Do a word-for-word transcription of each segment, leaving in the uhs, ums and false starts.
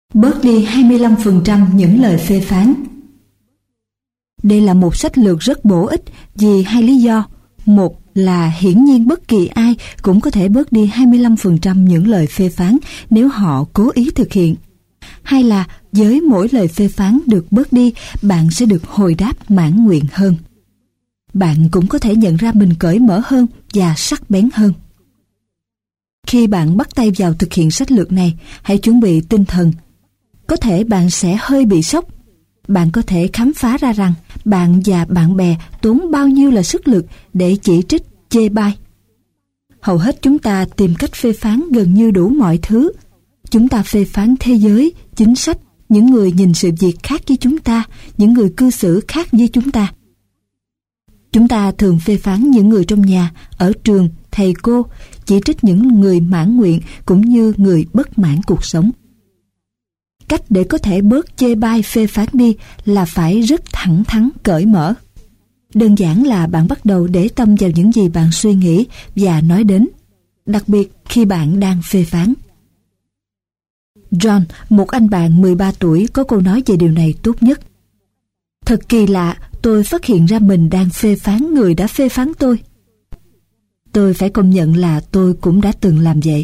Bớt đi hai mươi lăm phần trăm những lời phê phán. Đây là một sách lược rất bổ ích vì hai lý do. Một là hiển nhiên bất kỳ ai cũng có thể bớt đi hai mươi lăm phần trăm những lời phê phán nếu họ cố ý thực hiện. Hai là với mỗi lời phê phán được bớt đi, bạn sẽ được hồi đáp mãn nguyện hơn. Bạn cũng có thể nhận ra mình cởi mở hơn và sắc bén hơn. Khi bạn bắt tay vào thực hiện sách lược này, hãy chuẩn bị tinh thần. Có thể bạn sẽ hơi bị sốc. Bạn có thể khám phá ra rằng bạn và bạn bè tốn bao nhiêu là sức lực để chỉ trích, chê bai. Hầu hết chúng ta tìm cách phê phán gần như đủ mọi thứ. Chúng ta phê phán thế giới, chính sách, những người nhìn sự việc khác với chúng ta, những người cư xử khác với chúng ta. Chúng ta thường phê phán những người trong nhà, ở trường, thầy cô, chỉ trích những người mãn nguyện cũng như người bất mãn cuộc sống. Cách để có thể bớt chê bai phê phán đi là phải rất thẳng thắn cởi mở. Đơn giản là bạn bắt đầu để tâm vào những gì bạn suy nghĩ và nói đến, đặc biệt khi bạn đang phê phán. John, một anh bạn mười ba tuổi, có câu nói về điều này tốt nhất. Thật kỳ lạ, tôi phát hiện ra mình đang phê phán người đã phê phán tôi. Tôi phải công nhận là tôi cũng đã từng làm vậy.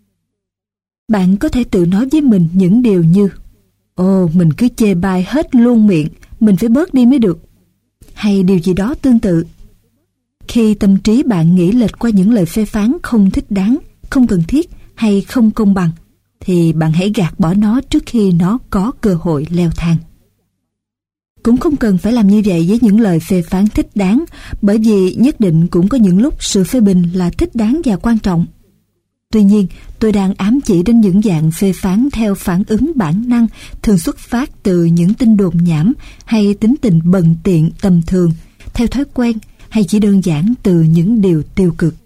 Bạn có thể tự nói với mình những điều như: Ồ, mình cứ chê bai hết luôn miệng, mình phải bớt đi mới được. Hay điều gì đó tương tự. Khi tâm trí bạn nghĩ lệch qua những lời phê phán không thích đáng, không cần thiết hay không công bằng, thì bạn hãy gạt bỏ nó trước khi nó có cơ hội leo thang. Cũng không cần phải làm như vậy với những lời phê phán thích đáng, bởi vì nhất định cũng có những lúc sự phê bình là thích đáng và quan trọng. Tuy nhiên, tôi đang ám chỉ đến những dạng phê phán theo phản ứng bản năng, thường xuất phát từ những tin đồn nhảm hay tính tình bần tiện tầm thường, theo thói quen hay chỉ đơn giản từ những điều tiêu cực.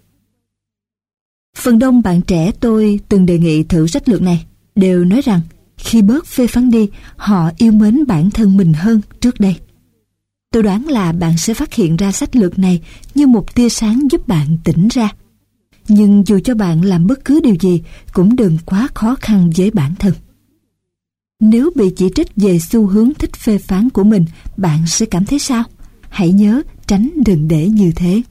Phần đông bạn trẻ tôi từng đề nghị thử sách lược này đều nói rằng khi bớt phê phán đi, họ yêu mến bản thân mình hơn trước đây. Tôi đoán là bạn sẽ phát hiện ra sách lược này như một tia sáng giúp bạn tỉnh ra. Nhưng dù cho bạn làm bất cứ điều gì, cũng đừng quá khó khăn với bản thân. Nếu bị chỉ trích về xu hướng thích phê phán của mình, bạn sẽ cảm thấy sao? Hãy nhớ tránh đừng để như thế.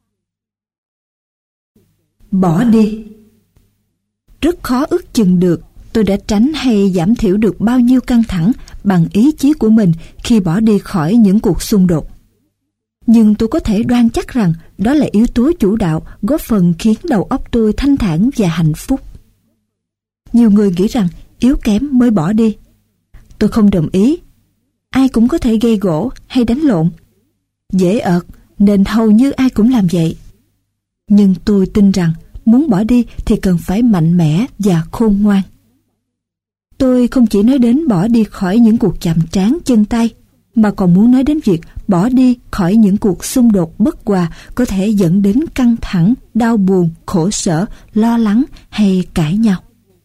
Bỏ đi. Rất khó ước chừng được tôi đã tránh hay giảm thiểu được bao nhiêu căng thẳng bằng ý chí của mình khi bỏ đi khỏi những cuộc xung đột. Nhưng tôi có thể đoan chắc rằng đó là yếu tố chủ đạo góp phần khiến đầu óc tôi thanh thản và hạnh phúc. Nhiều người nghĩ rằng yếu kém mới bỏ đi. Tôi không đồng ý. Ai cũng có thể gây gổ hay đánh lộn. Dễ ợt nên hầu như ai cũng làm vậy. Nhưng tôi tin rằng muốn bỏ đi thì cần phải mạnh mẽ và khôn ngoan. Tôi không chỉ nói đến bỏ đi khỏi những cuộc chạm trán chân tay, mà còn muốn nói đến việc bỏ đi khỏi những cuộc xung đột bất hòa có thể dẫn đến căng thẳng, đau buồn, khổ sở, lo lắng hay cãi nhau.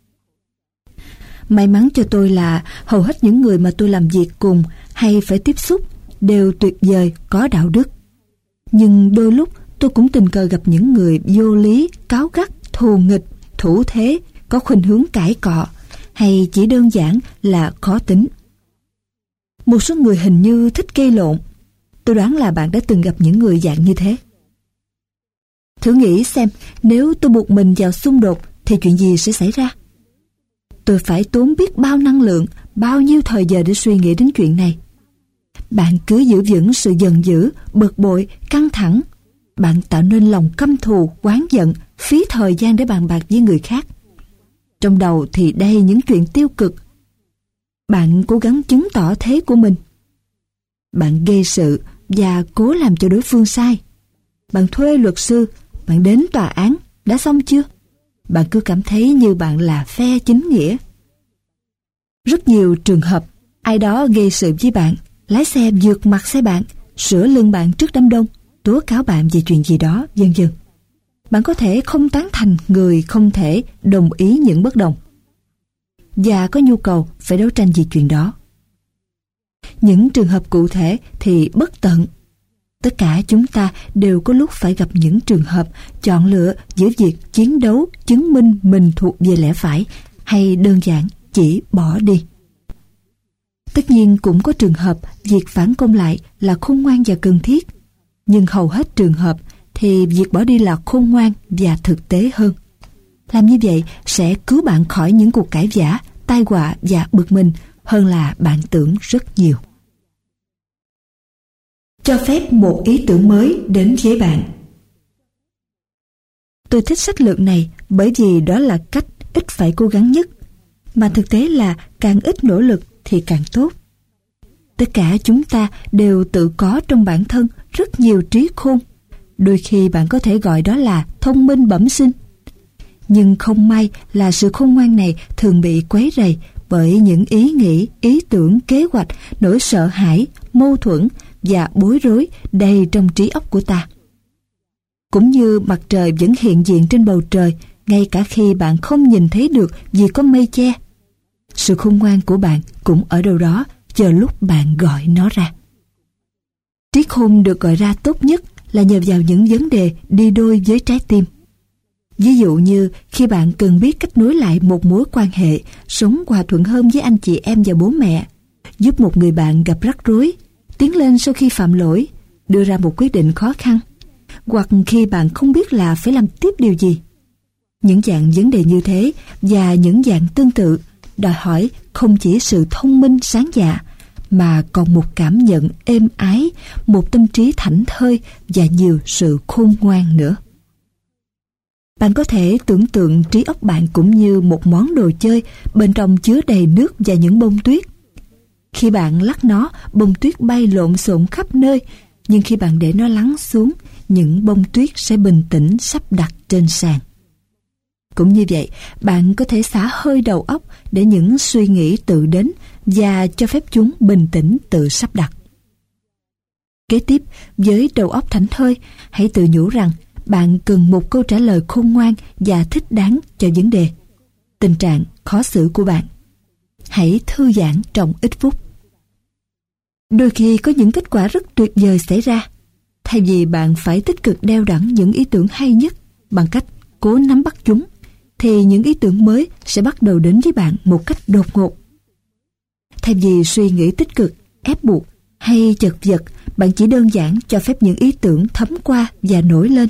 May mắn cho tôi là hầu hết những người mà tôi làm việc cùng hay phải tiếp xúc đều tuyệt vời, có đạo đức. Nhưng đôi lúc tôi cũng tình cờ gặp những người vô lý, cáu gắt, thù nghịch, thủ thế, có khuynh hướng cãi cọ, hay chỉ đơn giản là khó tính. Một số người hình như thích gây lộn. Tôi đoán là bạn đã từng gặp những người dạng như thế. Thử nghĩ xem, nếu tôi buộc mình vào xung đột thì chuyện gì sẽ xảy ra? Tôi phải tốn biết bao năng lượng, bao nhiêu thời giờ để suy nghĩ đến chuyện này. Bạn cứ giữ vững sự giận dữ, bực bội, căng thẳng. Bạn tạo nên lòng căm thù, oán giận, phí thời gian để bàn bạc với người khác. Trong đầu thì đầy những chuyện tiêu cực. Bạn cố gắng chứng tỏ thế của mình. Bạn gây sự và cố làm cho đối phương sai. Bạn thuê luật sư, bạn đến tòa án, đã xong chưa? Bạn cứ cảm thấy như bạn là phe chính nghĩa. Rất nhiều trường hợp, ai đó gây sự với bạn, lái xe vượt mặt xe bạn, sửa lưng bạn trước đám đông, tố cáo bạn về chuyện gì đó, vân vân. Bạn có thể không tán thành người không thể đồng ý những bất đồng, và có nhu cầu phải đấu tranh vì chuyện đó. Những trường hợp cụ thể thì bất tận. Tất cả chúng ta đều có lúc phải gặp những trường hợp chọn lựa giữa việc chiến đấu chứng minh mình thuộc về lẽ phải hay đơn giản chỉ bỏ đi. Tất nhiên cũng có trường hợp việc phản công lại là khôn ngoan và cần thiết, nhưng hầu hết trường hợp thì việc bỏ đi là khôn ngoan và thực tế hơn. Làm như vậy sẽ cứu bạn khỏi những cuộc cãi vã, tai họa và bực mình hơn là bạn tưởng rất nhiều. Cho phép một ý tưởng mới đến với bạn. Tôi thích sách lược này bởi vì đó là cách ít phải cố gắng nhất, mà thực tế là càng ít nỗ lực thì càng tốt. Tất cả chúng ta đều tự có trong bản thân rất nhiều trí khôn. Đôi khi bạn có thể gọi đó là thông minh bẩm sinh. Nhưng không may là sự khôn ngoan này thường bị quấy rầy bởi những ý nghĩ, ý tưởng, kế hoạch, nỗi sợ hãi, mâu thuẫn và bối rối đầy trong trí óc của ta. Cũng như mặt trời vẫn hiện diện trên bầu trời, ngay cả khi bạn không nhìn thấy được vì có mây che. Sự khôn ngoan của bạn cũng ở đâu đó, chờ lúc bạn gọi nó ra. Trí khôn được gọi ra tốt nhất là nhờ vào những vấn đề đi đôi với trái tim. Ví dụ như khi bạn cần biết cách nối lại một mối quan hệ, sống hòa thuận hơn với anh chị em và bố mẹ, giúp một người bạn gặp rắc rối, tiến lên sau khi phạm lỗi, đưa ra một quyết định khó khăn, hoặc khi bạn không biết là phải làm tiếp điều gì. Những dạng vấn đề như thế và những dạng tương tự đòi hỏi không chỉ sự thông minh sáng dạ, mà còn một cảm nhận êm ái, một tâm trí thảnh thơi và nhiều sự khôn ngoan nữa. Bạn có thể tưởng tượng trí óc bạn cũng như một món đồ chơi bên trong chứa đầy nước và những bông tuyết. Khi bạn lắc nó, bông tuyết bay lộn xộn khắp nơi, nhưng khi bạn để nó lắng xuống, những bông tuyết sẽ bình tĩnh sắp đặt trên sàn. Cũng như vậy, bạn có thể xả hơi đầu óc để những suy nghĩ tự đến và cho phép chúng bình tĩnh tự sắp đặt. Kế tiếp, với đầu óc thảnh thơi, hãy tự nhủ rằng bạn cần một câu trả lời khôn ngoan và thích đáng cho vấn đề, tình trạng khó xử của bạn. Hãy thư giãn trong ít phút. Đôi khi có những kết quả rất tuyệt vời xảy ra. Thay vì bạn phải tích cực đeo đẳng những ý tưởng hay nhất bằng cách cố nắm bắt chúng, thì những ý tưởng mới sẽ bắt đầu đến với bạn một cách đột ngột. Thay vì suy nghĩ tích cực, ép buộc hay chật vật, bạn chỉ đơn giản cho phép những ý tưởng thấm qua và nổi lên.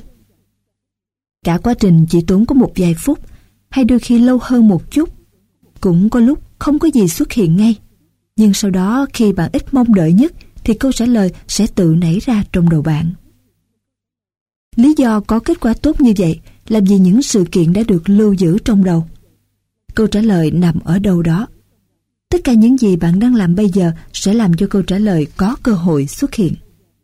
Cả quá trình chỉ tốn có một vài phút, hay đôi khi lâu hơn một chút. Cũng có lúc không có gì xuất hiện ngay. Nhưng sau đó khi bạn ít mong đợi nhất, thì câu trả lời sẽ tự nảy ra trong đầu bạn. Lý do có kết quả tốt như vậy là vì những sự kiện đã được lưu giữ trong đầu. Câu trả lời nằm ở đâu đó. Tất cả những gì bạn đang làm bây giờ sẽ làm cho câu trả lời có cơ hội xuất hiện.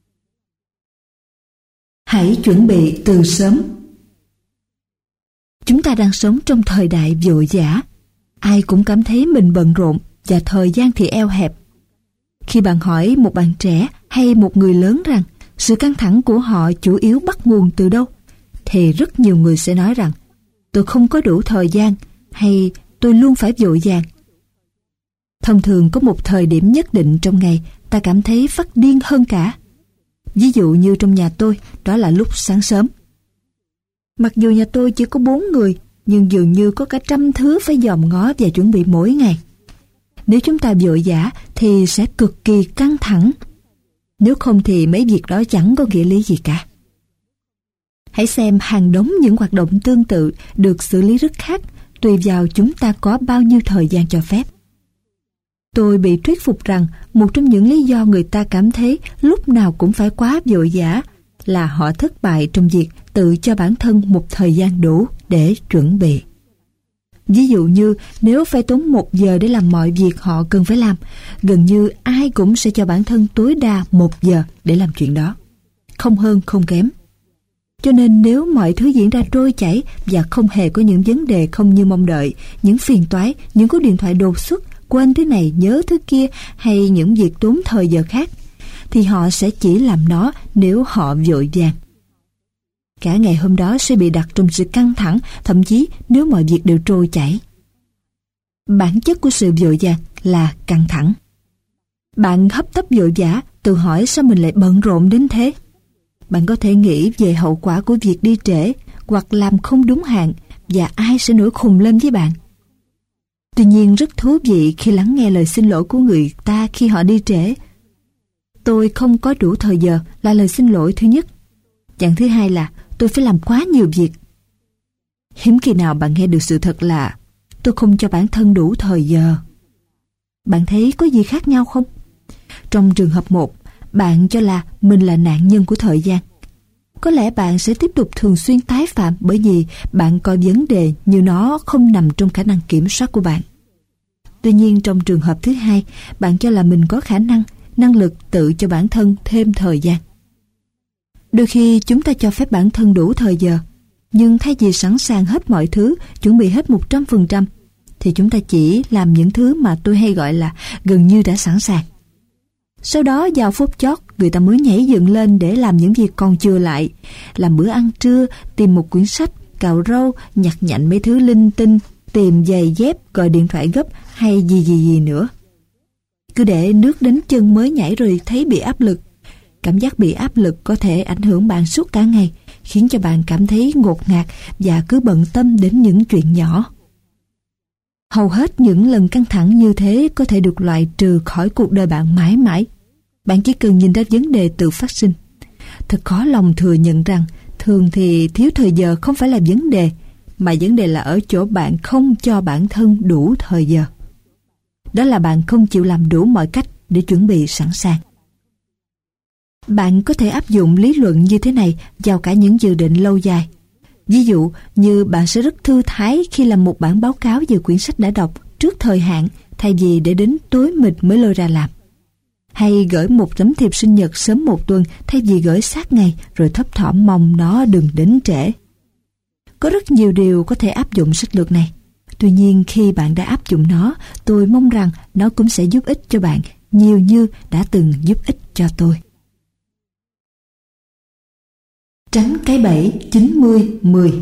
Hãy chuẩn bị từ sớm. Chúng ta đang sống trong thời đại vội vã. Ai cũng cảm thấy mình bận rộn và thời gian thì eo hẹp. Khi bạn hỏi một bạn trẻ hay một người lớn rằng sự căng thẳng của họ chủ yếu bắt nguồn từ đâu, thì rất nhiều người sẽ nói rằng tôi không có đủ thời gian hay tôi luôn phải vội vàng. Thông thường có một thời điểm nhất định trong ngày ta cảm thấy phát điên hơn cả. Ví dụ như trong nhà tôi, đó là lúc sáng sớm. Mặc dù nhà tôi chỉ có bốn người, nhưng dường như có cả trăm thứ phải dòm ngó và chuẩn bị mỗi ngày. Nếu chúng ta vội vã thì sẽ cực kỳ căng thẳng. Nếu không thì mấy việc đó chẳng có nghĩa lý gì cả. Hãy xem hàng đống những hoạt động tương tự được xử lý rất khác, tùy vào chúng ta có bao nhiêu thời gian cho phép. Tôi bị thuyết phục rằng một trong những lý do người ta cảm thấy lúc nào cũng phải quá vội vã là họ thất bại trong việc tự cho bản thân một thời gian đủ để chuẩn bị. Ví dụ như nếu phải tốn một giờ để làm mọi việc họ cần phải làm, gần như ai cũng sẽ cho bản thân tối đa một giờ để làm chuyện đó. Không hơn không kém. Cho nên nếu mọi thứ diễn ra trôi chảy và không hề có những vấn đề không như mong đợi, những phiền toái, những cú điện thoại đột xuất, quên thứ này nhớ thứ kia hay những việc tốn thời giờ khác, thì họ sẽ chỉ làm nó nếu họ vội vàng. Cả ngày hôm đó sẽ bị đặt trong sự căng thẳng, thậm chí nếu mọi việc đều trôi chảy. Bản chất của sự vội vàng là căng thẳng. Bạn hấp tấp vội vã, tự hỏi sao mình lại bận rộn đến thế. Bạn có thể nghĩ về hậu quả của việc đi trễ hoặc làm không đúng hạn và ai sẽ nổi khùng lên với bạn. Tuy nhiên rất thú vị khi lắng nghe lời xin lỗi của người ta khi họ đi trễ. Tôi không có đủ thời giờ là lời xin lỗi thứ nhất. Dạng thứ hai là tôi phải làm quá nhiều việc. Hiếm khi nào bạn nghe được sự thật là tôi không cho bản thân đủ thời giờ. Bạn thấy có gì khác nhau không? Trong trường hợp một, bạn cho là mình là nạn nhân của thời gian. Có lẽ bạn sẽ tiếp tục thường xuyên tái phạm bởi vì bạn coi vấn đề như nó không nằm trong khả năng kiểm soát của bạn. Tuy nhiên trong trường hợp thứ hai, bạn cho là mình có khả năng, năng lực tự cho bản thân thêm thời gian. Đôi khi chúng ta cho phép bản thân đủ thời giờ, nhưng thay vì sẵn sàng hết mọi thứ, chuẩn bị hết một trăm phần trăm, thì chúng ta chỉ làm những thứ mà tôi hay gọi là gần như đã sẵn sàng. Sau đó vào phút chót, người ta mới nhảy dựng lên để làm những việc còn chưa lại, làm bữa ăn trưa, tìm một quyển sách, cạo râu, nhặt nhạnh mấy thứ linh tinh, tìm giày dép, gọi điện thoại gấp hay gì gì gì nữa. Cứ để nước đến chân mới nhảy rồi thấy bị áp lực. Cảm giác bị áp lực có thể ảnh hưởng bạn suốt cả ngày, khiến cho bạn cảm thấy ngột ngạt và cứ bận tâm đến những chuyện nhỏ. Hầu hết những lần căng thẳng như thế có thể được loại trừ khỏi cuộc đời bạn mãi mãi. Bạn chỉ cần nhìn ra vấn đề tự phát sinh. Thật khó lòng thừa nhận rằng thường thì thiếu thời giờ không phải là vấn đề, mà vấn đề là ở chỗ bạn không cho bản thân đủ thời giờ. Đó là bạn không chịu làm đủ mọi cách để chuẩn bị sẵn sàng. Bạn có thể áp dụng lý luận như thế này vào cả những dự định lâu dài. Ví dụ như bạn sẽ rất thư thái khi làm một bản báo cáo về quyển sách đã đọc trước thời hạn thay vì để đến tối mịt mới lôi ra làm. Hay gửi một tấm thiệp sinh nhật sớm một tuần thay vì gửi sát ngày rồi thấp thỏm mong nó đừng đến trễ. Có rất nhiều điều có thể áp dụng sách lược này. Tuy nhiên khi bạn đã áp dụng nó, tôi mong rằng nó cũng sẽ giúp ích cho bạn nhiều như đã từng giúp ích cho tôi. Tránh cái bẫy chín mươi mười.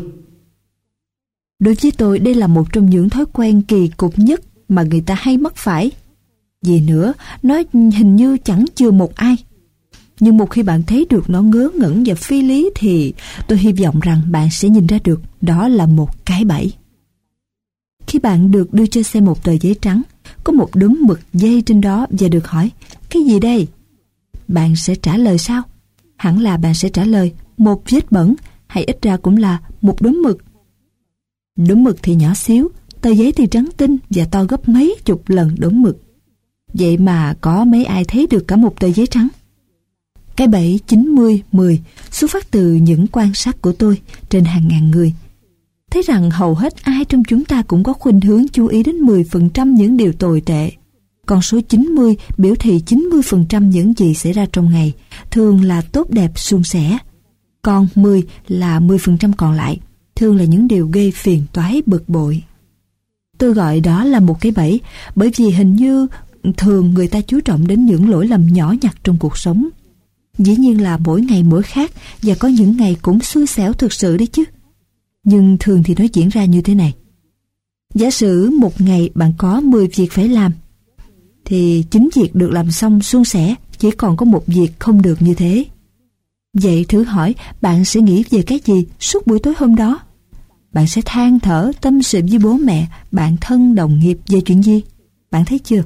Đối với tôi, đây là một trong những thói quen kỳ cục nhất mà người ta hay mắc phải. Gì nữa, nó hình như chẳng chừa một ai. Nhưng một khi bạn thấy được nó ngớ ngẩn và phi lý thì tôi hy vọng rằng bạn sẽ nhìn ra được đó là một cái bẫy. Khi bạn được đưa cho xem một tờ giấy trắng, có một đốm mực dây trên đó và được hỏi, cái gì đây? Bạn sẽ trả lời sao? Hẳn là bạn sẽ trả lời, một vết bẩn, hay ít ra cũng là một đốm mực. Đốm mực thì nhỏ xíu, tờ giấy thì trắng tinh và to gấp mấy chục lần đốm mực. Vậy mà có mấy ai thấy được cả một tờ giấy trắng? Cái bẫy chín mươi mười xuất phát từ những quan sát của tôi trên hàng ngàn người. Thấy rằng hầu hết ai trong chúng ta cũng có khuynh hướng chú ý đến mười phần trăm những điều tồi tệ. Con số chín mươi biểu thị chín mươi phần trăm những gì xảy ra trong ngày, thường là tốt đẹp suôn sẻ. Còn mười là mười phần trăm còn lại, thường là những điều gây phiền toái bực bội. Tôi gọi đó là một cái bẫy, bởi vì hình như thường người ta chú trọng đến những lỗi lầm nhỏ nhặt trong cuộc sống. Dĩ nhiên là mỗi ngày mỗi khác, và có những ngày cũng xui xẻo thực sự đấy chứ. Nhưng thường thì nó diễn ra như thế này. Giả sử một ngày bạn có mười việc phải làm, thì chín việc được làm xong suôn sẻ, chỉ còn có một việc không được như thế. Vậy thử hỏi bạn sẽ nghĩ về cái gì suốt buổi tối hôm đó? Bạn sẽ than thở, tâm sự với bố mẹ, bạn thân, đồng nghiệp về chuyện gì? Bạn thấy chưa?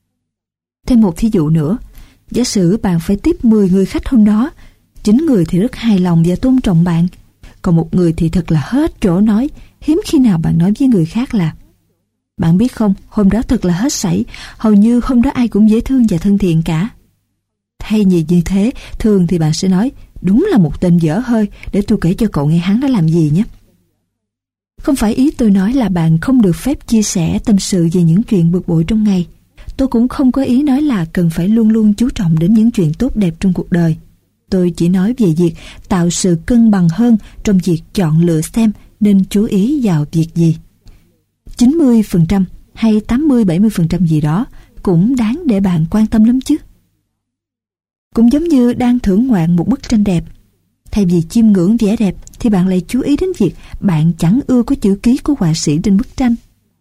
Thêm một ví dụ nữa. Giả sử bạn phải tiếp mười người khách hôm đó, chín người thì rất hài lòng và tôn trọng bạn, còn một người thì thật là hết chỗ nói. Hiếm khi nào bạn nói với người khác là bạn biết không, hôm đó thật là hết sảy, hầu như hôm đó ai cũng dễ thương và thân thiện cả. Thay vì như thế, thường thì bạn sẽ nói, đúng là một tên dở hơi, để tôi kể cho cậu nghe hắn đã làm gì nhé. Không phải ý tôi nói là bạn không được phép chia sẻ tâm sự về những chuyện bực bội trong ngày. Tôi cũng không có ý nói là cần phải luôn luôn chú trọng đến những chuyện tốt đẹp trong cuộc đời. Tôi chỉ nói về việc tạo sự cân bằng hơn trong việc chọn lựa xem nên chú ý vào việc gì. chín mươi phần trăm hay tám mươi bảy mươi phần trăm gì đó cũng đáng để bạn quan tâm lắm chứ. Cũng giống như đang thưởng ngoạn một bức tranh đẹp. Thay vì chiêm ngưỡng vẻ đẹp thì bạn lại chú ý đến việc bạn chẳng ưa có chữ ký của họa sĩ trên bức tranh.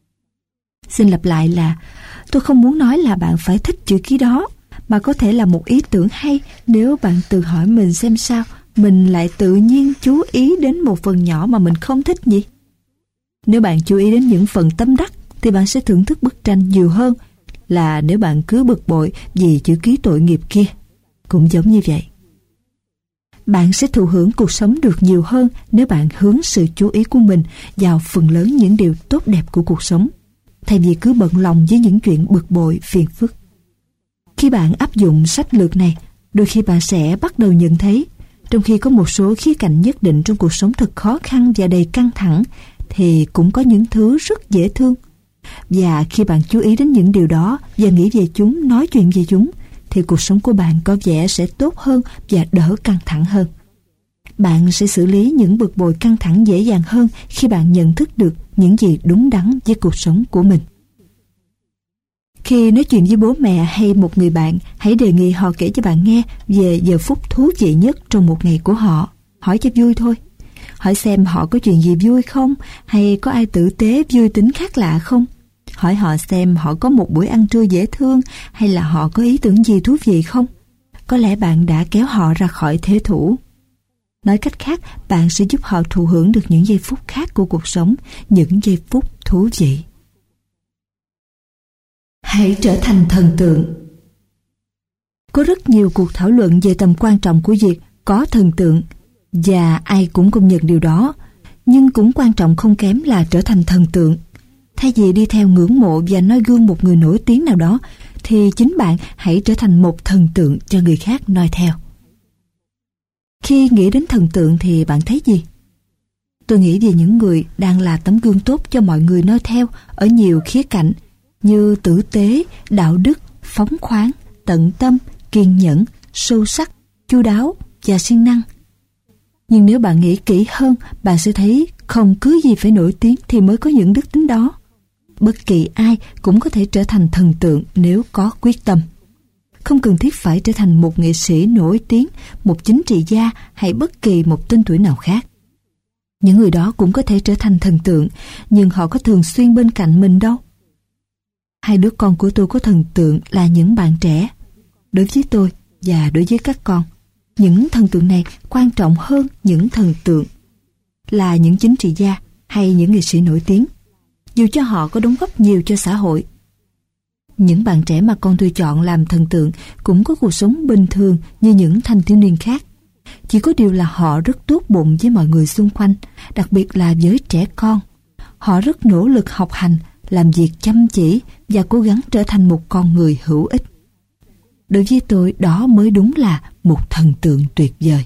Xin lặp lại là tôi không muốn nói là bạn phải thích chữ ký đó, mà có thể là một ý tưởng hay nếu bạn tự hỏi mình xem sao mình lại tự nhiên chú ý đến một phần nhỏ mà mình không thích nhỉ. Nếu bạn chú ý đến những phần tâm đắc thì bạn sẽ thưởng thức bức tranh nhiều hơn là nếu bạn cứ bực bội vì chữ ký tội nghiệp kia. Cũng giống như vậy. Bạn sẽ thụ hưởng cuộc sống được nhiều hơn nếu bạn hướng sự chú ý của mình vào phần lớn những điều tốt đẹp của cuộc sống, thay vì cứ bận lòng với những chuyện bực bội, phiền phức. Khi bạn áp dụng sách lược này, đôi khi bạn sẽ bắt đầu nhận thấy, trong khi có một số khía cạnh nhất định trong cuộc sống thật khó khăn và đầy căng thẳng, thì cũng có những thứ rất dễ thương. Và khi bạn chú ý đến những điều đó và nghĩ về chúng, nói chuyện về chúng, thì cuộc sống của bạn có vẻ sẽ tốt hơn và đỡ căng thẳng hơn. Bạn sẽ xử lý những bực bội căng thẳng dễ dàng hơn khi bạn nhận thức được những gì đúng đắn với cuộc sống của mình. Khi nói chuyện với bố mẹ hay một người bạn, hãy đề nghị họ kể cho bạn nghe về giờ phút thú vị nhất trong một ngày của họ. Hỏi cho vui thôi. Hỏi xem họ có chuyện gì vui không, hay có ai tử tế vui tính khác lạ không. Hỏi họ xem họ có một buổi ăn trưa dễ thương, hay là họ có ý tưởng gì thú vị không. Có lẽ bạn đã kéo họ ra khỏi thế thủ. Nói cách khác, bạn sẽ giúp họ thụ hưởng được những giây phút khác của cuộc sống, những giây phút thú vị. Hãy trở thành thần tượng. Có rất nhiều cuộc thảo luận về tầm quan trọng của việc có thần tượng, và ai cũng công nhận điều đó, nhưng cũng quan trọng không kém là trở thành thần tượng. Thay vì đi theo ngưỡng mộ và noi gương một người nổi tiếng nào đó, thì chính bạn hãy trở thành một thần tượng cho người khác noi theo. Khi nghĩ đến thần tượng thì bạn thấy gì? Tôi nghĩ về những người đang là tấm gương tốt cho mọi người noi theo ở nhiều khía cạnh, như tử tế, đạo đức, phóng khoáng, tận tâm, kiên nhẫn, sâu sắc, chu đáo và siêng năng. Nhưng nếu bạn nghĩ kỹ hơn, bạn sẽ thấy không cứ gì phải nổi tiếng thì mới có những đức tính đó. Bất kỳ ai cũng có thể trở thành thần tượng nếu có quyết tâm. Không cần thiết phải trở thành một nghệ sĩ nổi tiếng, một chính trị gia hay bất kỳ một tên tuổi nào khác. Những người đó cũng có thể trở thành thần tượng, nhưng họ có thường xuyên bên cạnh mình đâu. Hai đứa con của tôi có thần tượng là những bạn trẻ. Đối với tôi và đối với các con, những thần tượng này quan trọng hơn những thần tượng là những chính trị gia hay những nghệ sĩ nổi tiếng, dù cho họ có đóng góp nhiều cho xã hội. Những bạn trẻ mà con tôi chọn làm thần tượng cũng có cuộc sống bình thường như những thanh thiếu niên khác. Chỉ có điều là họ rất tốt bụng với mọi người xung quanh, đặc biệt là với trẻ con. Họ rất nỗ lực học hành, làm việc chăm chỉ và cố gắng trở thành một con người hữu ích. Đối với tôi, đó mới đúng là một thần tượng tuyệt vời.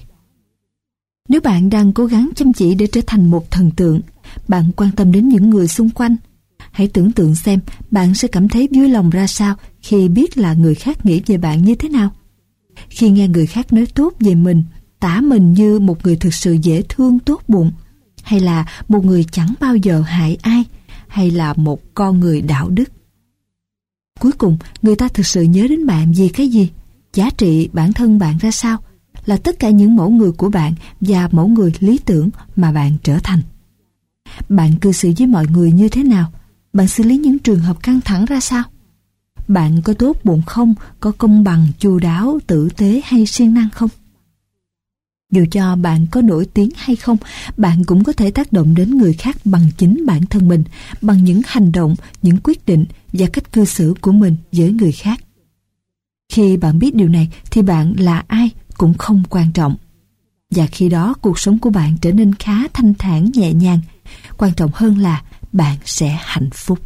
Nếu bạn đang cố gắng chăm chỉ để trở thành một thần tượng, bạn quan tâm đến những người xung quanh, hãy tưởng tượng xem bạn sẽ cảm thấy vui lòng ra sao khi biết là người khác nghĩ về bạn như thế nào. Khi nghe người khác nói tốt về mình, tả mình như một người thực sự dễ thương, tốt bụng, hay là một người chẳng bao giờ hại ai, hay là một con người đạo đức. Cuối cùng, người ta thực sự nhớ đến bạn vì cái gì? Giá trị bản thân bạn ra sao? Là tất cả những mẫu người của bạn và mẫu người lý tưởng mà bạn trở thành. Bạn cư xử với mọi người như thế nào? Bạn xử lý những trường hợp căng thẳng ra sao? Bạn có tốt bụng không? Có công bằng, chu đáo, tử tế hay siêng năng không? Dù cho bạn có nổi tiếng hay không, bạn cũng có thể tác động đến người khác bằng chính bản thân mình, bằng những hành động, những quyết định và cách cư xử của mình với người khác. Khi bạn biết điều này thì bạn là ai cũng không quan trọng. Và khi đó cuộc sống của bạn trở nên khá thanh thản, nhẹ nhàng. Quan trọng hơn là bạn sẽ hạnh phúc.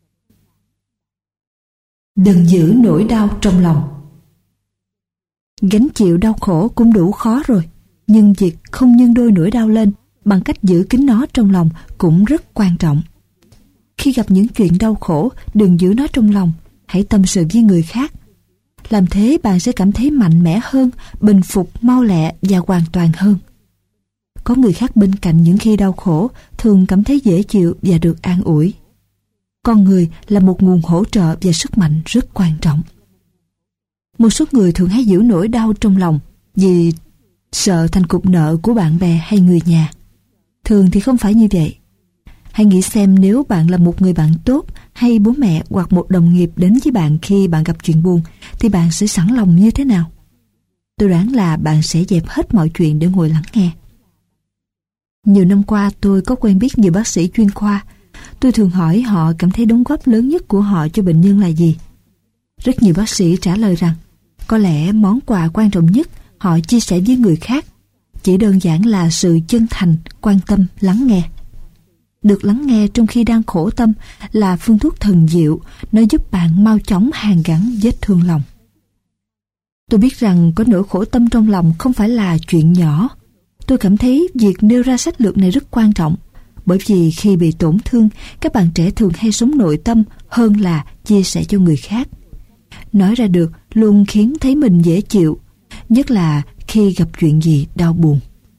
Đừng giữ nỗi đau trong lòng. Gánh chịu đau khổ cũng đủ khó rồi, nhưng việc không nhân đôi nỗi đau lên bằng cách giữ kín nó trong lòng cũng rất quan trọng. Khi gặp những chuyện đau khổ, đừng giữ nó trong lòng, hãy tâm sự với người khác. Làm thế bạn sẽ cảm thấy mạnh mẽ hơn, bình phục mau lẹ và hoàn toàn hơn. Có người khác bên cạnh những khi đau khổ thường cảm thấy dễ chịu và được an ủi. Con người là một nguồn hỗ trợ và sức mạnh rất quan trọng. Một số người thường hay giữ nỗi đau trong lòng vì sợ thành cục nợ của bạn bè hay người nhà. Thường thì không phải như vậy. Hãy nghĩ xem nếu bạn là một người bạn tốt hay bố mẹ hoặc một đồng nghiệp đến với bạn khi bạn gặp chuyện buồn thì bạn sẽ sẵn lòng như thế nào? Tôi đoán là bạn sẽ dẹp hết mọi chuyện để ngồi lắng nghe. Nhiều năm qua tôi có quen biết nhiều bác sĩ chuyên khoa. Tôi thường hỏi họ cảm thấy đóng góp lớn nhất của họ cho bệnh nhân là gì. Rất nhiều bác sĩ trả lời rằng có lẽ món quà quan trọng nhất họ chia sẻ với người khác chỉ đơn giản là sự chân thành, quan tâm, lắng nghe. Được lắng nghe trong khi đang khổ tâm là phương thuốc thần diệu, nó giúp bạn mau chóng hàn gắn vết thương lòng. Tôi biết rằng có nỗi khổ tâm trong lòng không phải là chuyện nhỏ. Tôi cảm thấy việc nêu ra sách lược này rất quan trọng, bởi vì khi bị tổn thương, các bạn trẻ thường hay sống nội tâm hơn là chia sẻ cho người khác. Nói ra được luôn khiến thấy mình dễ chịu, nhất là khi gặp chuyện gì đau buồn.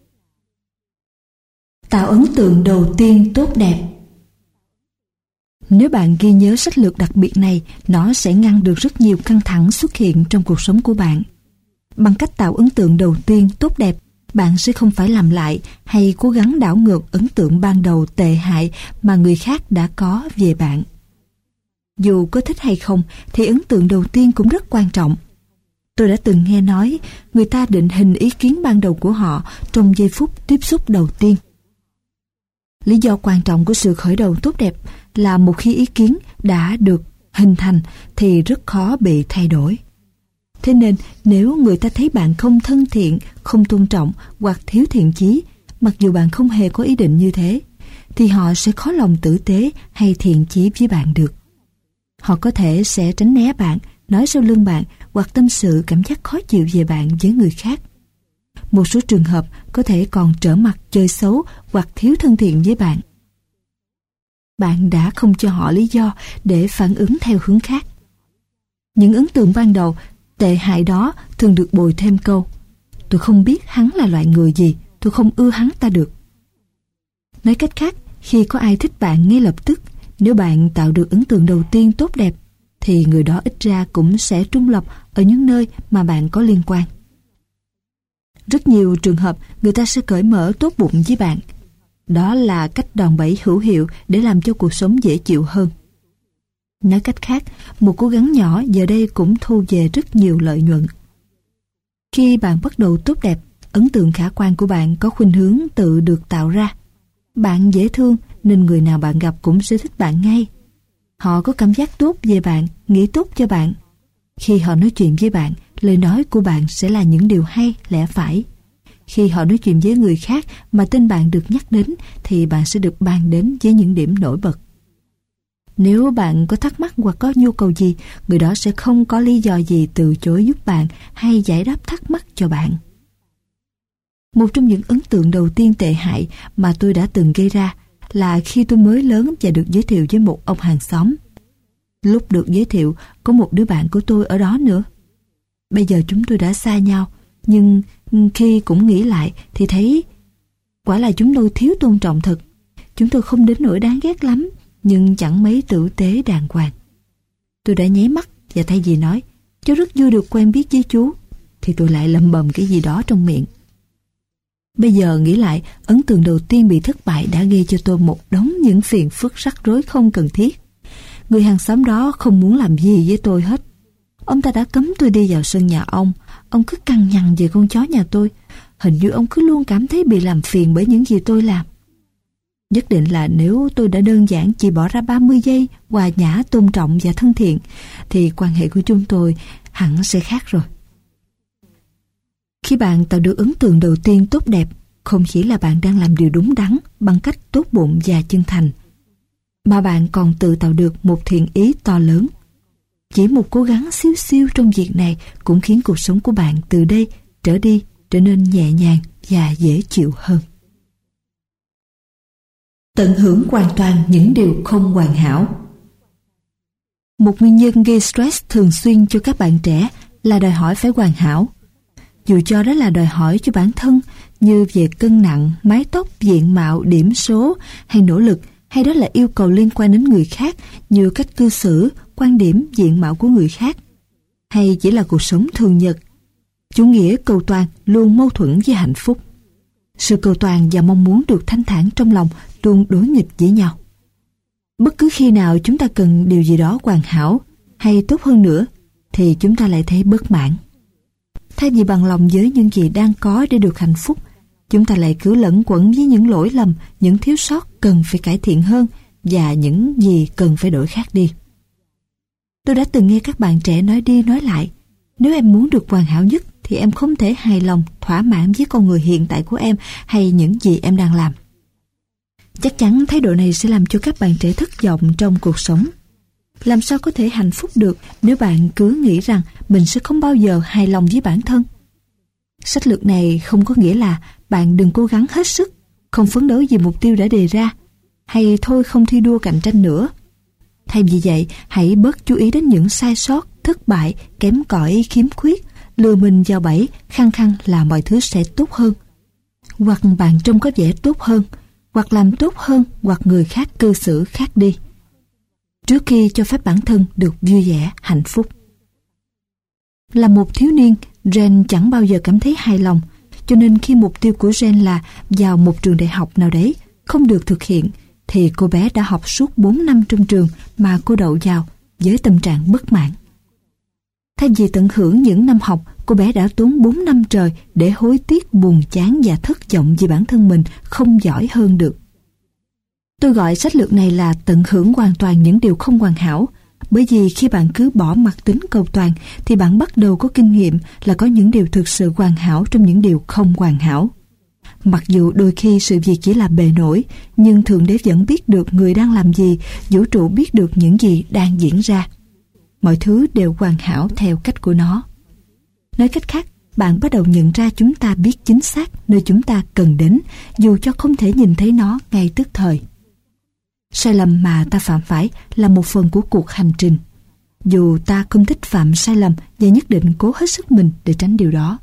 Tạo ấn tượng đầu tiên tốt đẹp. Nếu bạn ghi nhớ sách lược đặc biệt này, nó sẽ ngăn được rất nhiều căng thẳng xuất hiện trong cuộc sống của bạn. Bằng cách tạo ấn tượng đầu tiên tốt đẹp, bạn sẽ không phải làm lại hay cố gắng đảo ngược ấn tượng ban đầu tệ hại mà người khác đã có về bạn. Dù có thích hay không thì ấn tượng đầu tiên cũng rất quan trọng. Tôi đã từng nghe nói người ta định hình ý kiến ban đầu của họ trong giây phút tiếp xúc đầu tiên. Lý do quan trọng của sự khởi đầu tốt đẹp là một khi ý kiến đã được hình thành thì rất khó bị thay đổi. Thế nên nếu người ta thấy bạn không thân thiện, không tôn trọng hoặc thiếu thiện chí, mặc dù bạn không hề có ý định như thế, thì họ sẽ khó lòng tử tế hay thiện chí với bạn được. Họ có thể sẽ tránh né bạn, nói sau lưng bạn hoặc tâm sự cảm giác khó chịu về bạn với người khác. Một số trường hợp có thể còn trở mặt chơi xấu hoặc thiếu thân thiện với bạn. Bạn đã không cho họ lý do để phản ứng theo hướng khác. Những ấn tượng ban đầu tệ hại đó thường được bồi thêm câu: tôi không biết hắn là loại người gì, tôi không ưa hắn ta được. Nói cách khác, khi có ai thích bạn ngay lập tức, nếu bạn tạo được ấn tượng đầu tiên tốt đẹp, thì người đó ít ra cũng sẽ trung lập ở những nơi mà bạn có liên quan. Rất nhiều trường hợp người ta sẽ cởi mở tốt bụng với bạn. Đó là cách đòn bẩy hữu hiệu để làm cho cuộc sống dễ chịu hơn. Nói cách khác, một cố gắng nhỏ giờ đây cũng thu về rất nhiều lợi nhuận. Khi bạn bắt đầu tốt đẹp, ấn tượng khả quan của bạn có khuynh hướng tự được tạo ra. Bạn dễ thương nên người nào bạn gặp cũng sẽ thích bạn ngay. Họ có cảm giác tốt về bạn, nghĩ tốt cho bạn. Khi họ nói chuyện với bạn, lời nói của bạn sẽ là những điều hay, lẽ phải. Khi họ nói chuyện với người khác mà tên bạn được nhắc đến, thì bạn sẽ được bàn đến với những điểm nổi bật. Nếu bạn có thắc mắc hoặc có nhu cầu gì, người đó sẽ không có lý do gì từ chối giúp bạn hay giải đáp thắc mắc cho bạn. Một trong những ấn tượng đầu tiên tệ hại mà tôi đã từng gây ra là khi tôi mới lớn và được giới thiệu với một ông hàng xóm. Lúc được giới thiệu, có một đứa bạn của tôi ở đó nữa. Bây giờ chúng tôi đã xa nhau, nhưng khi cũng nghĩ lại thì thấy quả là chúng tôi thiếu tôn trọng thật. Chúng tôi không đến nỗi đáng ghét lắm, nhưng chẳng mấy tử tế đàng hoàng. Tôi đã nháy mắt và thay vì nói cháu rất vui được quen biết với chú, thì tôi lại lầm bầm cái gì đó trong miệng. Bây giờ nghĩ lại, ấn tượng đầu tiên bị thất bại đã gây cho tôi một đống những phiền phức rắc rối không cần thiết. Người hàng xóm đó không muốn làm gì với tôi hết. Ông ta đã cấm tôi đi vào sân nhà ông. Ông cứ cằn nhằn về con chó nhà tôi. Hình như ông cứ luôn cảm thấy bị làm phiền bởi những gì tôi làm. Nhất định là nếu tôi đã đơn giản chỉ bỏ ra ba mươi giây hòa nhã, tôn trọng và thân thiện, thì quan hệ của chúng tôi hẳn sẽ khác rồi. Khi bạn tạo được ấn tượng đầu tiên tốt đẹp, không chỉ là bạn đang làm điều đúng đắn bằng cách tốt bụng và chân thành, mà bạn còn tự tạo được một thiện ý to lớn. Chỉ một cố gắng xíu xiu trong việc này cũng khiến cuộc sống của bạn từ đây trở đi trở nên nhẹ nhàng và dễ chịu hơn. Tận hưởng hoàn toàn những điều không hoàn hảo. Một nguyên nhân gây stress thường xuyên cho các bạn trẻ là đòi hỏi phải hoàn hảo. Dù cho đó là đòi hỏi cho bản thân như về cân nặng, mái tóc, diện mạo, điểm số hay nỗ lực, hay đó là yêu cầu liên quan đến người khác như cách cư xử, quan điểm, diện mạo của người khác, hay chỉ là cuộc sống thường nhật. Chủ nghĩa cầu toàn luôn mâu thuẫn với hạnh phúc. Sự cầu toàn và mong muốn được thanh thản trong lòng luôn đối nghịch với nhau. Bất cứ khi nào chúng ta cần điều gì đó hoàn hảo hay tốt hơn nữa thì chúng ta lại thấy bất mãn. Thay vì bằng lòng với những gì đang có để được hạnh phúc, chúng ta lại cứ lẫn quẩn với những lỗi lầm, những thiếu sót cần phải cải thiện hơn và những gì cần phải đổi khác đi. Tôi đã từng nghe các bạn trẻ nói đi nói lại, nếu em muốn được hoàn hảo nhất thì em không thể hài lòng, thỏa mãn với con người hiện tại của em hay những gì em đang làm. Chắc chắn thái độ này sẽ làm cho các bạn trẻ thất vọng trong cuộc sống. Làm sao có thể hạnh phúc được nếu bạn cứ nghĩ rằng mình sẽ không bao giờ hài lòng với bản thân? Sách lược này không có nghĩa là bạn đừng cố gắng hết sức, không phấn đấu vì mục tiêu đã đề ra, hay thôi không thi đua cạnh tranh nữa. Thay vì vậy, hãy bớt chú ý đến những sai sót, thất bại, kém cỏi, khiếm khuyết, lừa mình vào bẫy, khăng khăng là mọi thứ sẽ tốt hơn. Hoặc bạn trông có vẻ tốt hơn, hoặc làm tốt hơn, hoặc người khác cư xử khác đi, trước khi cho phép bản thân được vui vẻ, hạnh phúc. Là một thiếu niên, Jen chẳng bao giờ cảm thấy hài lòng, cho nên khi mục tiêu của Jen là vào một trường đại học nào đấy không được thực hiện, thì cô bé đã học suốt bốn năm trong trường mà cô đậu vào với tâm trạng bất mãn. Thay vì tận hưởng những năm học, cô bé đã tốn bốn năm trời để hối tiếc, buồn chán và thất vọng vì bản thân mình không giỏi hơn được. Tôi gọi sách lược này là tận hưởng hoàn toàn những điều không hoàn hảo, bởi vì khi bạn cứ bỏ mặc tính cầu toàn thì bạn bắt đầu có kinh nghiệm là có những điều thực sự hoàn hảo trong những điều không hoàn hảo. Mặc dù đôi khi sự việc chỉ là bề nổi, nhưng Thượng Đế vẫn biết được người đang làm gì, vũ trụ biết được những gì đang diễn ra. Mọi thứ đều hoàn hảo theo cách của nó. Nói cách khác, bạn bắt đầu nhận ra chúng ta biết chính xác nơi chúng ta cần đến, dù cho không thể nhìn thấy nó ngay tức thời. Sai lầm mà ta phạm phải là một phần của cuộc hành trình. Dù ta không thích phạm sai lầm và nhất định cố hết sức mình để tránh điều đó.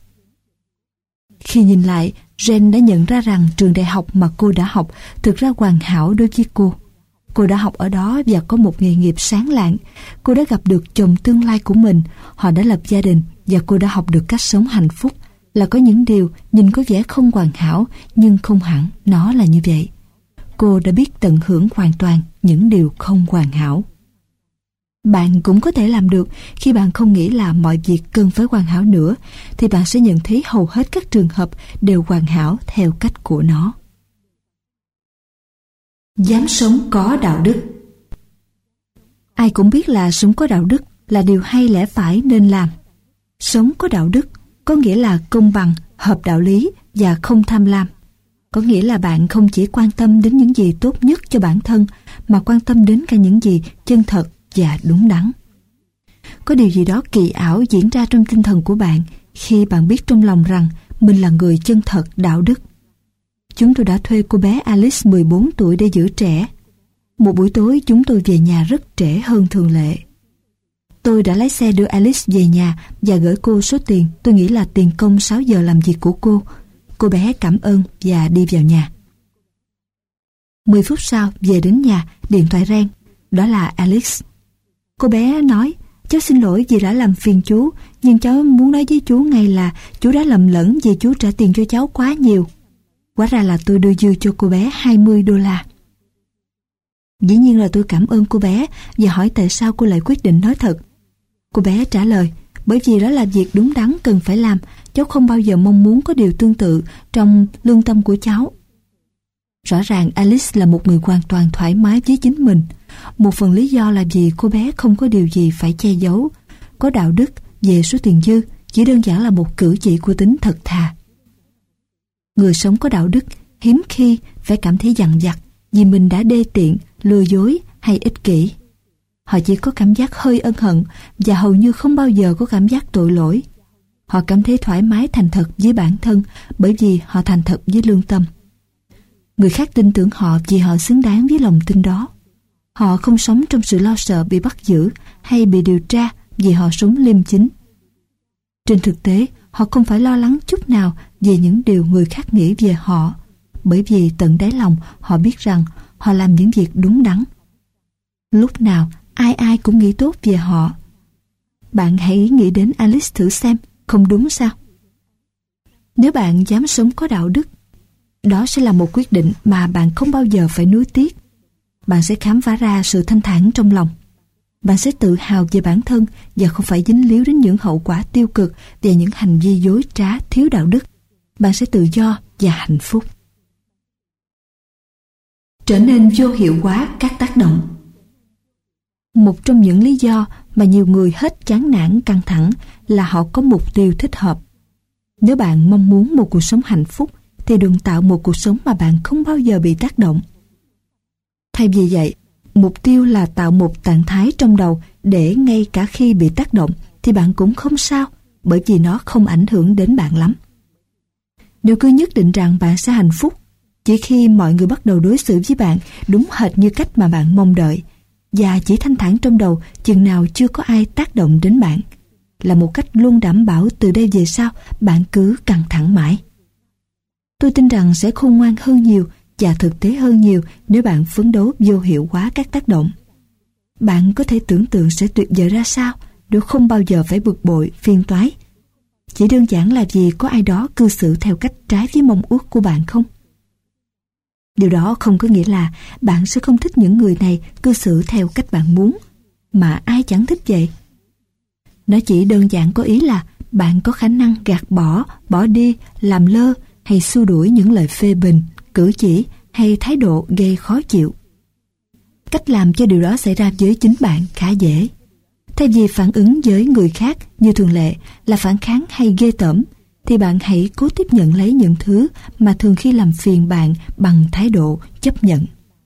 Khi nhìn lại, Jen đã nhận ra rằng trường đại học mà cô đã học thực ra hoàn hảo đối với cô. Cô đã học ở đó và có một nghề nghiệp sáng lạng. Cô đã gặp được chồng tương lai của mình, họ đã lập gia đình và cô đã học được cách sống hạnh phúc, là có những điều nhìn có vẻ không hoàn hảo nhưng không hẳn nó là như vậy. Cô đã biết tận hưởng hoàn toàn những điều không hoàn hảo. Bạn cũng có thể làm được khi bạn không nghĩ là mọi việc cần phải hoàn hảo nữa, thì bạn sẽ nhận thấy hầu hết các trường hợp đều hoàn hảo theo cách của nó. Dám sống có đạo đức. Ai cũng biết là sống có đạo đức là điều hay lẽ phải nên làm. Sống có đạo đức có nghĩa là công bằng, hợp đạo lý và không tham lam. Có nghĩa là bạn không chỉ quan tâm đến những gì tốt nhất cho bản thân, mà quan tâm đến cả những gì chân thật và đúng đắn. Có điều gì đó kỳ ảo diễn ra trong tinh thần của bạn khi bạn biết trong lòng rằng mình là người chân thật, đạo đức. Chúng tôi đã thuê cô bé Alice mười bốn tuổi để giữ trẻ. Một buổi tối chúng tôi về nhà rất trễ hơn thường lệ. Tôi đã lái xe đưa Alice về nhà và gửi cô số tiền tôi nghĩ là tiền công sáu giờ làm việc của cô. Cô bé cảm ơn và đi vào nhà. Mười phút sau về đến nhà, điện thoại reng. Đó là Alice. Cô bé nói, cháu xin lỗi vì đã làm phiền chú, nhưng cháu muốn nói với chú ngay là chú đã lầm lẫn vì chú trả tiền cho cháu quá nhiều. Hóa ra là tôi đưa dư cho cô bé hai mươi đô la. Dĩ nhiên là tôi cảm ơn cô bé và hỏi tại sao cô lại quyết định nói thật. Cô bé trả lời, bởi vì đó là việc đúng đắn cần phải làm, cháu không bao giờ mong muốn có điều tương tự trong lương tâm của cháu. Rõ ràng Alice là một người hoàn toàn thoải mái với chính mình. Một phần lý do là vì cô bé không có điều gì phải che giấu. Có đạo đức về số tiền dư chỉ đơn giản là một cử chỉ của tính thật thà. Người sống có đạo đức hiếm khi phải cảm thấy dằn vặt vì mình đã đê tiện, lừa dối hay ích kỷ. Họ chỉ có cảm giác hơi ân hận và hầu như không bao giờ có cảm giác tội lỗi. Họ cảm thấy thoải mái thành thật với bản thân bởi vì họ thành thật với lương tâm. Người khác tin tưởng họ vì họ xứng đáng với lòng tin đó. Họ không sống trong sự lo sợ bị bắt giữ hay bị điều tra vì họ sống liêm chính. Trên thực tế, họ không phải lo lắng chút nào về những điều người khác nghĩ về họ, bởi vì tận đáy lòng họ biết rằng họ làm những việc đúng đắn. Lúc nào, ai ai cũng nghĩ tốt về họ. Bạn hãy nghĩ đến Alice thử xem, không đúng sao? Nếu bạn dám sống có đạo đức, đó sẽ là một quyết định mà bạn không bao giờ phải nuối tiếc. Bạn sẽ khám phá ra sự thanh thản trong lòng. Bạn sẽ tự hào về bản thân và không phải dính líu đến những hậu quả tiêu cực và những hành vi dối trá, thiếu đạo đức. Bạn sẽ tự do và hạnh phúc. trở nên vô hiệu hóa các tác động. Một trong những lý do mà nhiều người hết chán nản căng thẳng là họ có mục tiêu thích hợp. Nếu bạn mong muốn một cuộc sống hạnh phúc thì đừng tạo một cuộc sống mà bạn không bao giờ bị tác động. Thay vì vậy, mục tiêu là tạo một trạng thái trong đầu để ngay cả khi bị tác động thì bạn cũng không sao, bởi vì nó không ảnh hưởng đến bạn lắm. Nếu cứ nhất định rằng bạn sẽ hạnh phúc chỉ khi mọi người bắt đầu đối xử với bạn đúng hệt như cách mà bạn mong đợi, và chỉ thanh thản trong đầu chừng nào chưa có ai tác động đến bạn, là một cách luôn đảm bảo từ đây về sau bạn cứ căng thẳng mãi. Tôi tin rằng sẽ khôn ngoan hơn nhiều và thực tế hơn nhiều nếu bạn phấn đấu vô hiệu hóa các tác động. Bạn có thể tưởng tượng sẽ tuyệt vời ra sao nếu không bao giờ phải bực bội, phiền toái. Chỉ đơn giản là vì có ai đó cư xử theo cách trái với mong ước của bạn không? Điều đó không có nghĩa là bạn sẽ không thích những người này cư xử theo cách bạn muốn, mà ai chẳng thích vậy. Nó chỉ đơn giản có ý là bạn có khả năng gạt bỏ, bỏ đi, làm lơ hay xua đuổi những lời phê bình, cử chỉ hay thái độ gây khó chịu. Cách làm cho điều đó xảy ra với chính bạn khá dễ. Thay vì phản ứng với người khác như thường lệ là phản kháng hay ghê tởm, thì bạn hãy cố tiếp nhận lấy những thứ mà thường khi làm phiền bạn bằng thái độ chấp nhận.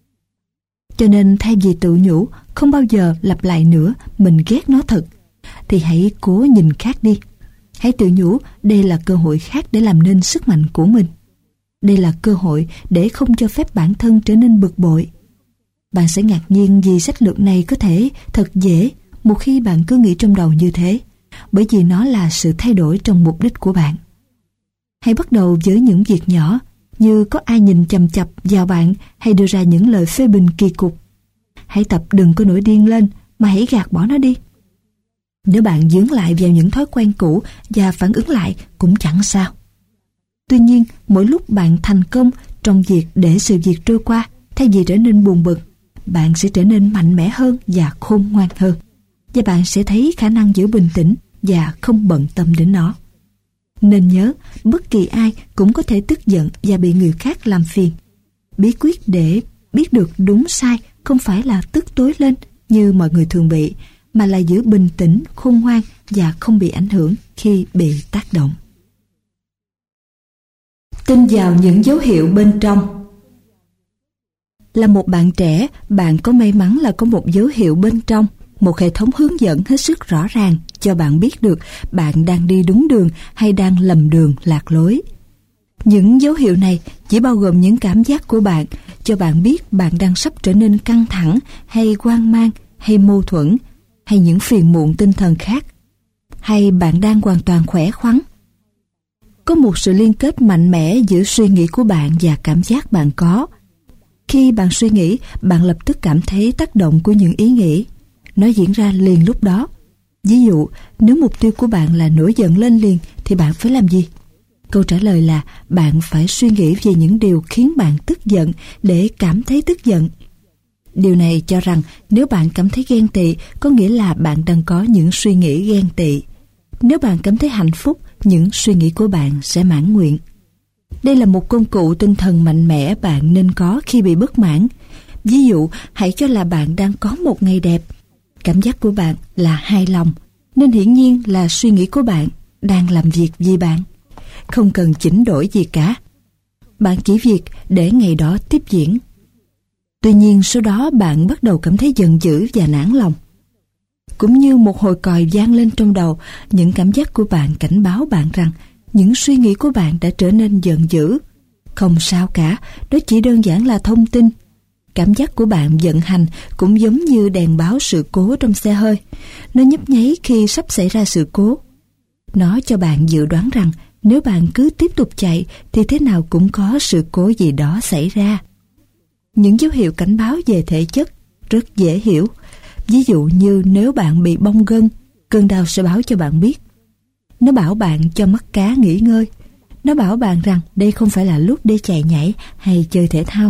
Cho nên thay vì tự nhủ không bao giờ lặp lại nữa mình ghét nó thật, thì hãy cố nhìn khác đi. Hãy tự nhủ đây là cơ hội khác để làm nên sức mạnh của mình. Đây là cơ hội để không cho phép bản thân trở nên bực bội. Bạn sẽ ngạc nhiên vì sách lược này có thể thật dễ một khi bạn cứ nghĩ trong đầu như thế, bởi vì nó là sự thay đổi trong mục đích của bạn. Hãy bắt đầu với những việc nhỏ, như có ai nhìn chằm chằm vào bạn hay đưa ra những lời phê bình kỳ cục. Hãy tập đừng có nổi điên lên, mà hãy gạt bỏ nó đi. Nếu bạn dướng lại vào những thói quen cũ và phản ứng lại cũng chẳng sao. Tuy nhiên, mỗi lúc bạn thành công trong việc để sự việc trôi qua, thay vì trở nên buồn bực, bạn sẽ trở nên mạnh mẽ hơn và khôn ngoan hơn. Và bạn sẽ thấy khả năng giữ bình tĩnh và không bận tâm đến nó. Nên nhớ, bất kỳ ai cũng có thể tức giận và bị người khác làm phiền. Bí quyết để biết được đúng sai không phải là tức tối lên như mọi người thường bị, mà là giữ bình tĩnh, khôn ngoan và không bị ảnh hưởng khi bị tác động. Tin vào những dấu hiệu bên trong. Là một bạn trẻ, bạn có may mắn là có một dấu hiệu bên trong, một hệ thống hướng dẫn hết sức rõ ràng cho bạn biết được bạn đang đi đúng đường hay đang lầm đường lạc lối. Những dấu hiệu này chỉ bao gồm những cảm giác của bạn, cho bạn biết bạn đang sắp trở nên căng thẳng hay hoang mang hay mâu thuẫn hay những phiền muộn tinh thần khác, hay bạn đang hoàn toàn khỏe khoắn. Có một sự liên kết mạnh mẽ giữa suy nghĩ của bạn và cảm giác bạn có. Khi bạn suy nghĩ, bạn lập tức cảm thấy tác động của những ý nghĩ. Nó diễn ra liền lúc đó. Ví dụ, nếu mục tiêu của bạn là nổi giận lên liền thì bạn phải làm gì? Câu trả lời là bạn phải suy nghĩ về những điều khiến bạn tức giận để cảm thấy tức giận. Điều này cho rằng nếu bạn cảm thấy ghen tị, có nghĩa là bạn đang có những suy nghĩ ghen tị. Nếu bạn cảm thấy hạnh phúc, những suy nghĩ của bạn sẽ mãn nguyện. Đây là một công cụ tinh thần mạnh mẽ bạn nên có khi bị bất mãn. Ví dụ, hãy cho là bạn đang có một ngày đẹp. Cảm giác của bạn là hài lòng, nên hiển nhiên là suy nghĩ của bạn đang làm việc vì bạn. Không cần chỉnh đổi gì cả. Bạn chỉ việc để ngày đó tiếp diễn. Tuy nhiên sau đó bạn bắt đầu cảm thấy giận dữ và nản lòng. Cũng như một hồi còi vang lên trong đầu, những cảm giác của bạn cảnh báo bạn rằng những suy nghĩ của bạn đã trở nên giận dữ. Không sao cả, đó chỉ đơn giản là thông tin. Cảm giác của bạn vận hành cũng giống như đèn báo sự cố trong xe hơi. Nó nhấp nháy khi sắp xảy ra sự cố. Nó cho bạn dự đoán rằng nếu bạn cứ tiếp tục chạy thì thế nào cũng có sự cố gì đó xảy ra. Những dấu hiệu cảnh báo về thể chất rất dễ hiểu. Ví dụ như nếu bạn bị bong gân, cơn đau sẽ báo cho bạn biết. Nó bảo bạn cho mắt cá nghỉ ngơi. Nó bảo bạn rằng đây không phải là lúc để chạy nhảy hay chơi thể thao.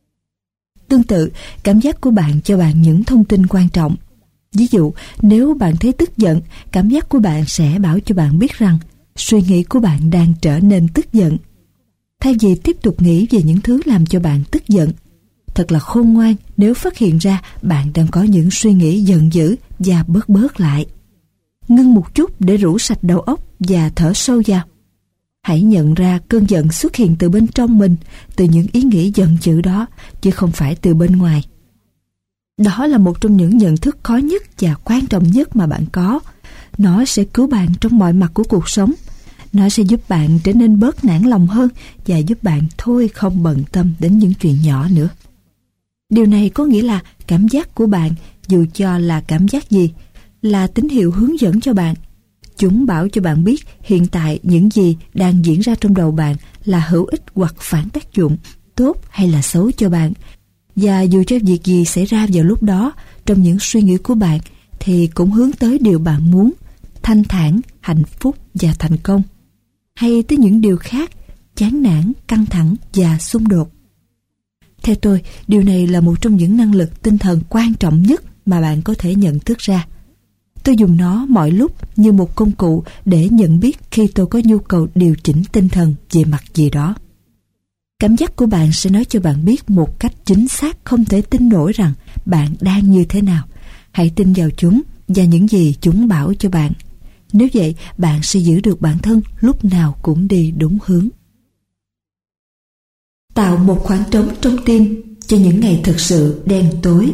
Tương tự, cảm giác của bạn cho bạn những thông tin quan trọng. Ví dụ, nếu bạn thấy tức giận, cảm giác của bạn sẽ bảo cho bạn biết rằng suy nghĩ của bạn đang trở nên tức giận. Thay vì tiếp tục nghĩ về những thứ làm cho bạn tức giận, thật là khôn ngoan nếu phát hiện ra bạn đang có những suy nghĩ giận dữ và bớt bớt lại. Ngưng một chút để rũ sạch đầu óc và thở sâu vào. Hãy nhận ra cơn giận xuất hiện từ bên trong mình, từ những ý nghĩ giận dữ đó, chứ không phải từ bên ngoài. Đó là một trong những nhận thức khó nhất và quan trọng nhất mà bạn có. Nó sẽ cứu bạn trong mọi mặt của cuộc sống. Nó sẽ giúp bạn trở nên bớt nản lòng hơn và giúp bạn thôi không bận tâm đến những chuyện nhỏ nữa. Điều này có nghĩa là cảm giác của bạn, dù cho là cảm giác gì, là tín hiệu hướng dẫn cho bạn. Chúng bảo cho bạn biết hiện tại những gì đang diễn ra trong đầu bạn là hữu ích hoặc phản tác dụng, tốt hay là xấu cho bạn. Và dù cho việc gì xảy ra vào lúc đó trong những suy nghĩ của bạn thì cũng hướng tới điều bạn muốn, thanh thản, hạnh phúc và thành công. Hay tới những điều khác, chán nản, căng thẳng và xung đột. Theo tôi, điều này là một trong những năng lực tinh thần quan trọng nhất mà bạn có thể nhận thức ra. Tôi dùng nó mọi lúc như một công cụ để nhận biết khi tôi có nhu cầu điều chỉnh tinh thần về mặt gì đó. Cảm giác của bạn sẽ nói cho bạn biết một cách chính xác không thể tin nổi rằng bạn đang như thế nào. Hãy tin vào chúng và những gì chúng bảo cho bạn. Nếu vậy, bạn sẽ giữ được bản thân lúc nào cũng đi đúng hướng. Tạo một khoảng trống trong tim cho những ngày thực sự đen tối.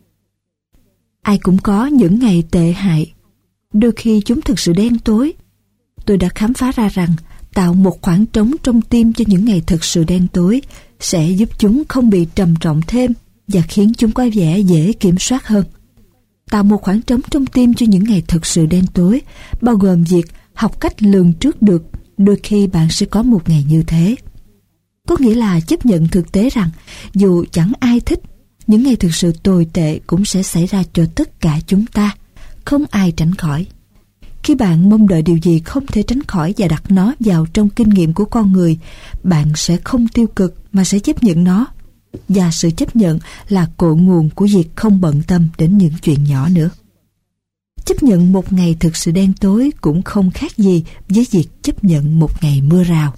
Ai cũng có những ngày tệ hại. Đôi khi chúng thực sự đen tối. Tôi đã khám phá ra rằng tạo một khoảng trống trong tim cho những ngày thực sự đen tối sẽ giúp chúng không bị trầm trọng thêm và khiến chúng có vẻ dễ kiểm soát hơn. Tạo một khoảng trống trong tim cho những ngày thực sự đen tối bao gồm việc học cách lường trước được đôi khi bạn sẽ có một ngày như thế. Có nghĩa là chấp nhận thực tế rằng dù chẳng ai thích, những ngày thực sự tồi tệ cũng sẽ xảy ra cho tất cả chúng ta, không ai tránh khỏi. Khi bạn mong đợi điều gì không thể tránh khỏi và đặt nó vào trong kinh nghiệm của con người, bạn sẽ không tiêu cực mà sẽ chấp nhận nó. Và sự chấp nhận là cội nguồn của việc không bận tâm đến những chuyện nhỏ nữa. Chấp nhận một ngày thực sự đen tối cũng không khác gì với việc chấp nhận một ngày mưa rào.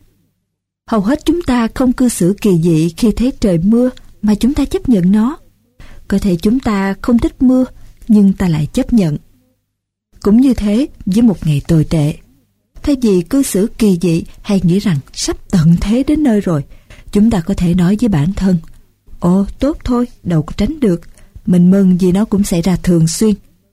Hầu hết chúng ta không cư xử kỳ dị khi thấy trời mưa mà chúng ta chấp nhận nó. Có thể chúng ta không thích mưa nhưng ta lại chấp nhận. Cũng như thế với một ngày tồi tệ. Thay vì cư xử kỳ dị hay nghĩ rằng sắp tận thế đến nơi rồi, chúng ta có thể nói với bản thân: ồ, tốt thôi, đâu có tránh được. Mình mừng vì nó cũng xảy ra thường xuyên.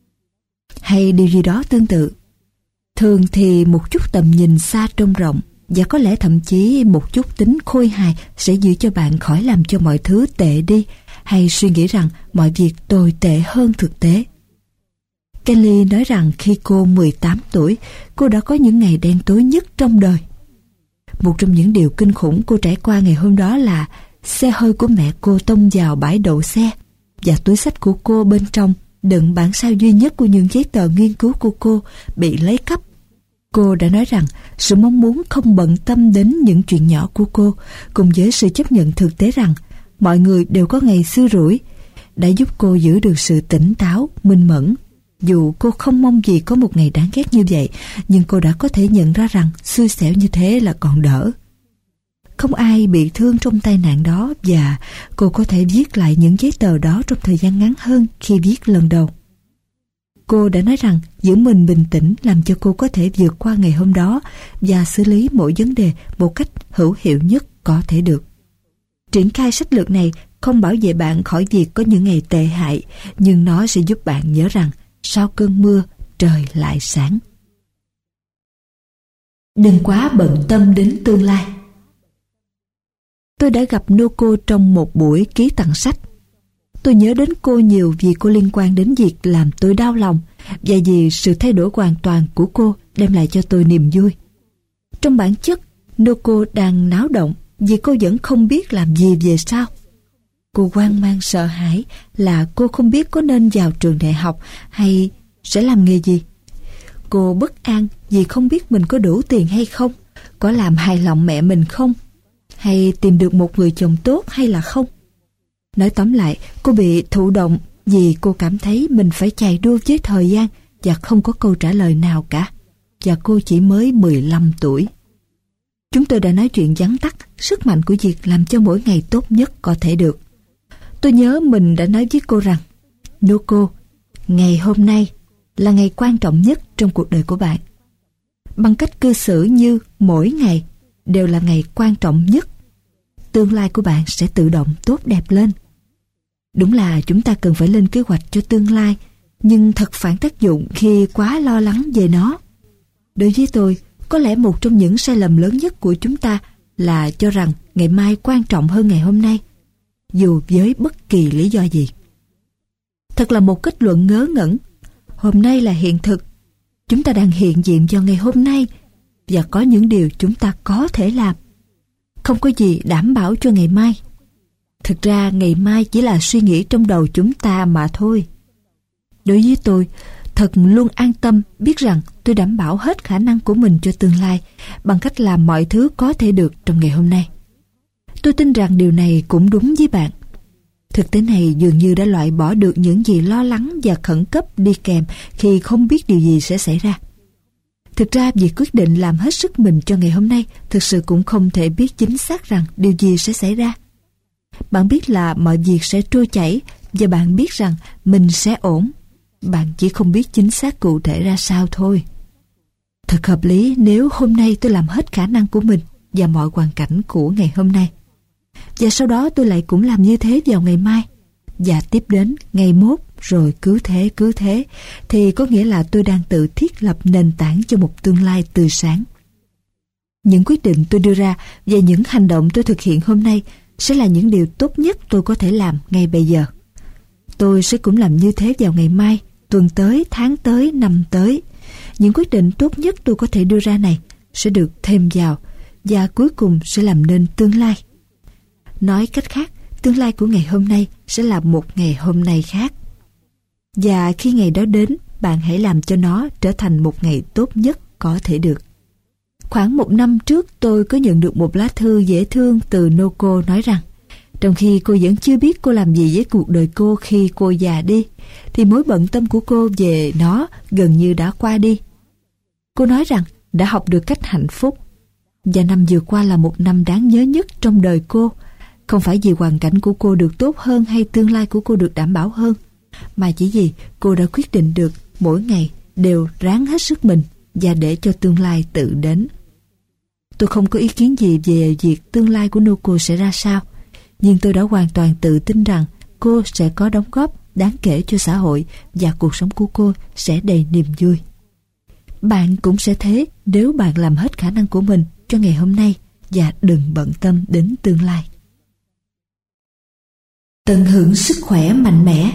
Hay điều gì đó tương tự. Thường thì một chút tầm nhìn xa trông rộng và có lẽ thậm chí một chút tính khôi hài sẽ giữ cho bạn khỏi làm cho mọi thứ tệ đi hay suy nghĩ rằng mọi việc tồi tệ hơn thực tế. Kelly nói rằng khi cô mười tám tuổi, cô đã có những ngày đen tối nhất trong đời. Một trong những điều kinh khủng cô trải qua ngày hôm đó là xe hơi của mẹ cô tông vào bãi đậu xe và túi xách của cô bên trong đựng bản sao duy nhất của những giấy tờ nghiên cứu của cô bị lấy cắp. Cô đã nói rằng sự mong muốn không bận tâm đến những chuyện nhỏ của cô cùng với sự chấp nhận thực tế rằng mọi người đều có ngày xui rủi đã giúp cô giữ được sự tỉnh táo, minh mẫn. Dù cô không mong gì có một ngày đáng ghét như vậy, nhưng cô đã có thể nhận ra rằng xui xẻo như thế là còn đỡ. Không ai bị thương trong tai nạn đó và cô có thể viết lại những giấy tờ đó trong thời gian ngắn hơn khi viết lần đầu. Cô đã nói rằng giữ mình bình tĩnh làm cho cô có thể vượt qua ngày hôm đó và xử lý mỗi vấn đề một cách hữu hiệu nhất có thể được. Triển khai sách lược này không bảo vệ bạn khỏi việc có những ngày tệ hại, nhưng nó sẽ giúp bạn nhớ rằng sau cơn mưa trời lại sáng. Đừng quá bận tâm đến tương lai. Tôi đã gặp Noko trong một buổi ký tặng sách. Tôi nhớ đến cô nhiều vì cô liên quan đến việc làm tôi đau lòng và vì sự thay đổi hoàn toàn của cô đem lại cho tôi niềm vui. Trong bản chất, Noko đang náo động vì cô vẫn không biết làm gì về sau. Cô hoang mang sợ hãi là cô không biết có nên vào trường đại học hay sẽ làm nghề gì. Cô bất an vì không biết mình có đủ tiền hay không, có làm hài lòng mẹ mình không, hay tìm được một người chồng tốt hay là không. Nói tóm lại, cô bị thụ động vì cô cảm thấy mình phải chạy đua với thời gian và không có câu trả lời nào cả. Và cô chỉ mới mười lăm tuổi. Chúng tôi đã nói chuyện vắn tắt sức mạnh của việc làm cho mỗi ngày tốt nhất có thể được. Tôi nhớ mình đã nói với cô rằng, Noko, ngày hôm nay là ngày quan trọng nhất trong cuộc đời của bạn. Bằng cách cư xử như mỗi ngày đều là ngày quan trọng nhất, tương lai của bạn sẽ tự động tốt đẹp lên. Đúng là chúng ta cần phải lên kế hoạch cho tương lai, nhưng thật phản tác dụng khi quá lo lắng về nó. Đối với tôi, có lẽ một trong những sai lầm lớn nhất của chúng ta là cho rằng ngày mai quan trọng hơn ngày hôm nay, dù với bất kỳ lý do gì. Thật là một kết luận ngớ ngẩn. Hôm nay là hiện thực. Chúng ta đang hiện diện vào ngày hôm nay và có những điều chúng ta có thể làm. Không có gì đảm bảo cho ngày mai. Thực ra ngày mai chỉ là suy nghĩ trong đầu chúng ta mà thôi. Đối với tôi, thật luôn an tâm biết rằng tôi đảm bảo hết khả năng của mình cho tương lai bằng cách làm mọi thứ có thể được trong ngày hôm nay. Tôi tin rằng điều này cũng đúng với bạn. Thực tế này dường như đã loại bỏ được những gì lo lắng và khẩn cấp đi kèm khi không biết điều gì sẽ xảy ra. Thực ra việc quyết định làm hết sức mình cho ngày hôm nay thực sự cũng không thể biết chính xác rằng điều gì sẽ xảy ra. Bạn biết là mọi việc sẽ trôi chảy và bạn biết rằng mình sẽ ổn. Bạn chỉ không biết chính xác cụ thể ra sao thôi. Thật hợp lý nếu hôm nay tôi làm hết khả năng của mình và mọi hoàn cảnh của ngày hôm nay. Và sau đó tôi lại cũng làm như thế vào ngày mai. Và tiếp đến ngày mốt, rồi cứ thế cứ thế, thì có nghĩa là tôi đang tự thiết lập nền tảng cho một tương lai tươi sáng. Những quyết định tôi đưa ra và những hành động tôi thực hiện hôm nay sẽ là những điều tốt nhất tôi có thể làm ngay bây giờ. Tôi sẽ cũng làm như thế vào ngày mai, tuần tới, tháng tới, năm tới. Những quyết định tốt nhất tôi có thể đưa ra này sẽ được thêm vào và cuối cùng sẽ làm nên tương lai. Nói cách khác, tương lai của ngày hôm nay sẽ là một ngày hôm nay khác. Và khi ngày đó đến, bạn hãy làm cho nó trở thành một ngày tốt nhất có thể được. Khoảng một năm trước, tôi có nhận được một lá thư dễ thương từ Noko nói rằng, trong khi cô vẫn chưa biết cô làm gì với cuộc đời cô khi cô già đi, thì mối bận tâm của cô về nó gần như đã qua đi. Cô nói rằng đã học được cách hạnh phúc. Và năm vừa qua là một năm đáng nhớ nhất trong đời cô. Không phải vì hoàn cảnh của cô được tốt hơn hay tương lai của cô được đảm bảo hơn, mà chỉ vì cô đã quyết định được mỗi ngày đều ráng hết sức mình và để cho tương lai tự đến. Tôi không có ý kiến gì về việc tương lai của Noko sẽ ra sao, nhưng tôi đã hoàn toàn tự tin rằng cô sẽ có đóng góp đáng kể cho xã hội và cuộc sống của cô sẽ đầy niềm vui. Bạn cũng sẽ thế nếu bạn làm hết khả năng của mình cho ngày hôm nay và đừng bận tâm đến tương lai. Tận hưởng sức khỏe mạnh mẽ.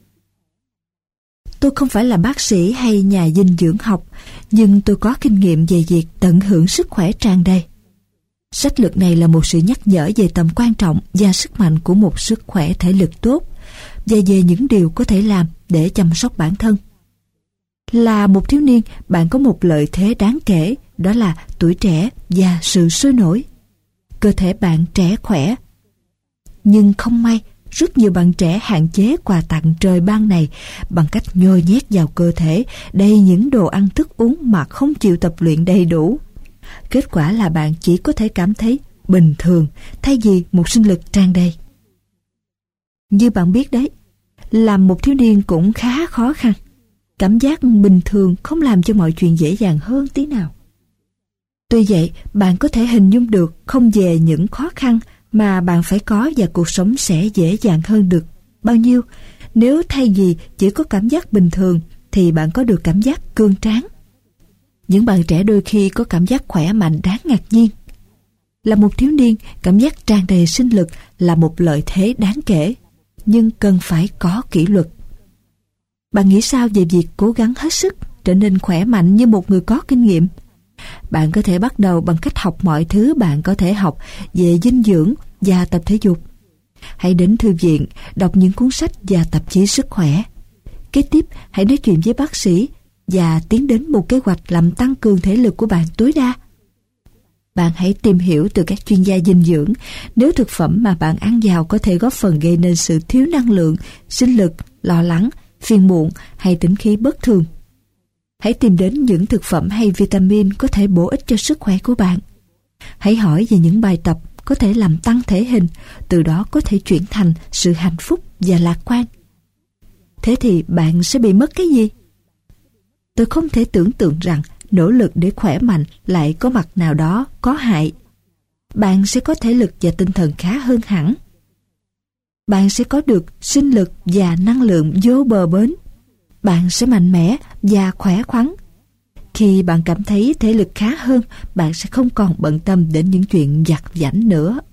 Tôi không phải là bác sĩ hay nhà dinh dưỡng học, nhưng tôi có kinh nghiệm về việc tận hưởng sức khỏe tràn đầy. Sách lược này là một sự nhắc nhở về tầm quan trọng và sức mạnh của một sức khỏe thể lực tốt, và về những điều có thể làm để chăm sóc bản thân. Là một thiếu niên, bạn có một lợi thế đáng kể, đó là tuổi trẻ và sự sôi nổi. Cơ thể bạn trẻ khỏe. Nhưng không may, rất nhiều bạn trẻ hạn chế quà tặng trời ban này bằng cách nhồi nhét vào cơ thể đầy những đồ ăn thức uống mà không chịu tập luyện đầy đủ. Kết quả là bạn chỉ có thể cảm thấy bình thường thay vì một sinh lực tràn đầy. Như bạn biết đấy, làm một thiếu niên cũng khá khó khăn. Cảm giác bình thường không làm cho mọi chuyện dễ dàng hơn tí nào. Tuy vậy, bạn có thể hình dung được không về những khó khăn mà bạn phải có và cuộc sống sẽ dễ dàng hơn được bao nhiêu nếu thay vì chỉ có cảm giác bình thường thì bạn có được cảm giác cương tráng. Những bạn trẻ đôi khi có cảm giác khỏe mạnh đáng ngạc nhiên. Là một thiếu niên, cảm giác tràn đầy sinh lực là một lợi thế đáng kể, nhưng cần phải có kỷ luật. Bạn nghĩ sao về việc cố gắng hết sức trở nên khỏe mạnh như một người có kinh nghiệm? Bạn có thể bắt đầu bằng cách học mọi thứ bạn có thể học về dinh dưỡng và tập thể dục. Hãy đến thư viện, đọc những cuốn sách và tạp chí sức khỏe. Kế tiếp, hãy nói chuyện với bác sĩ và tiến đến một kế hoạch làm tăng cường thể lực của bạn tối đa. Bạn hãy tìm hiểu từ các chuyên gia dinh dưỡng nếu thực phẩm mà bạn ăn vào có thể góp phần gây nên sự thiếu năng lượng, sinh lực, lo lắng, phiền muộn hay tính khí bất thường. Hãy tìm đến những thực phẩm hay vitamin có thể bổ ích cho sức khỏe của bạn. Hãy hỏi về những bài tập có thể làm tăng thể hình, từ đó có thể chuyển thành sự hạnh phúc và lạc quan. Thế thì bạn sẽ bị mất cái gì? Tôi không thể tưởng tượng rằng nỗ lực để khỏe mạnh lại có mặt nào đó có hại. Bạn sẽ có thể lực và tinh thần khá hơn hẳn. Bạn sẽ có được sinh lực và năng lượng vô bờ bến. Bạn sẽ mạnh mẽ và khỏe khoắn. Khi bạn cảm thấy thể lực khá hơn, bạn sẽ không còn bận tâm đến những chuyện vặt vãnh nữa.